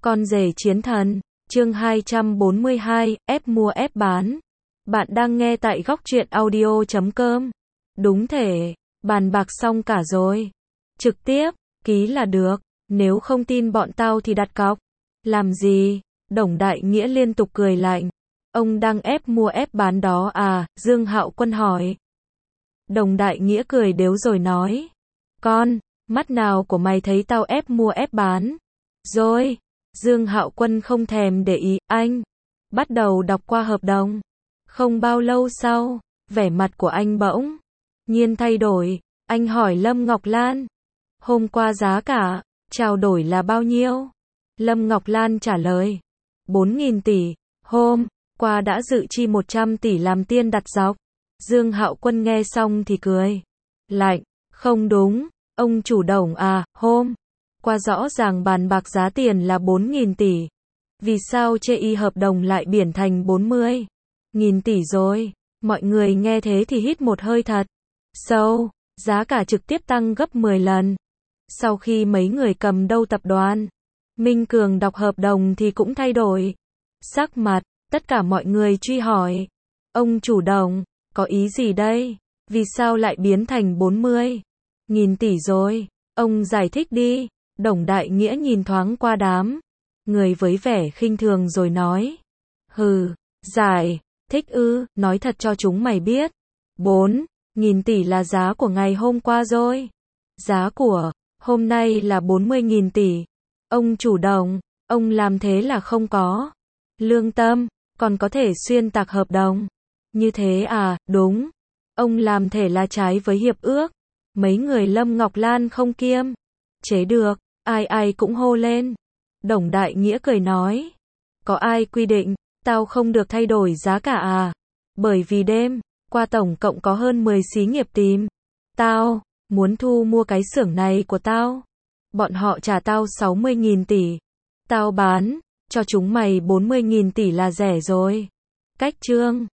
Con rể chiến thần, chương 242, ép mua ép bán. Bạn đang nghe tại góc truyện audio.com. Đúng thể, bàn bạc xong cả rồi. Trực tiếp, ký là được, nếu không tin bọn tao thì đặt cọc. Làm gì? Đồng Đại Nghĩa liên tục cười lạnh. Ông đang ép mua ép bán đó à? Dương Hạo Quân hỏi. Đồng Đại Nghĩa cười đếu rồi nói. Con, mắt nào của mày thấy tao ép mua ép bán? Rồi. Dương Hạo Quân không thèm để ý, anh bắt đầu đọc qua hợp đồng. Không bao lâu sau, vẻ mặt của anh bỗng nhiên thay đổi, anh hỏi Lâm Ngọc Lan. Hôm qua giá cả trao đổi là bao nhiêu? Lâm Ngọc Lan trả lời, 4.000 tỷ, hôm qua đã dự chi 100 tỷ làm tiền đặt cọc. Dương Hạo Quân nghe xong thì cười lạnh, không đúng, ông chủ Đồng à, hôm qua rõ ràng bàn bạc giá tiền là 4.000 tỷ. Vì sao chê y hợp đồng lại biển thành 40.000 tỷ rồi? Mọi người nghe thế thì hít một hơi thật sâu, giá cả trực tiếp tăng gấp 10 lần. Sau khi mấy người cầm đầu tập đoàn Minh Cường đọc hợp đồng thì cũng thay đổi sắc mặt, tất cả mọi người truy hỏi. Ông chủ Đồng, có ý gì đây? Vì sao lại biến thành 40.000 tỷ rồi? Ông giải thích đi. Đồng Đại Nghĩa nhìn thoáng qua đám người với vẻ khinh thường rồi nói. Hừ, giải thích ư, nói thật cho chúng mày biết. 4.000 tỷ là giá của ngày hôm qua rồi. Giá của hôm nay là 40.000 tỷ. Ông chủ Đồng, ông làm thế là không có lương tâm, còn có thể xuyên tạc hợp đồng. Như thế à, đúng. Ông làm thể là trái với hiệp ước. Mấy người Lâm Ngọc Lan không kiêm chế được, ai ai cũng hô lên. Đồng Đại Nghĩa cười nói. Có ai quy định, tao không được thay đổi giá cả à? Bởi vì đêm qua tổng cộng có hơn 10 xí nghiệp tìm tao, muốn thu mua cái xưởng này của tao. Bọn họ trả tao 60.000 tỷ. Tao bán cho chúng mày 40.000 tỷ là rẻ rồi. Cách trương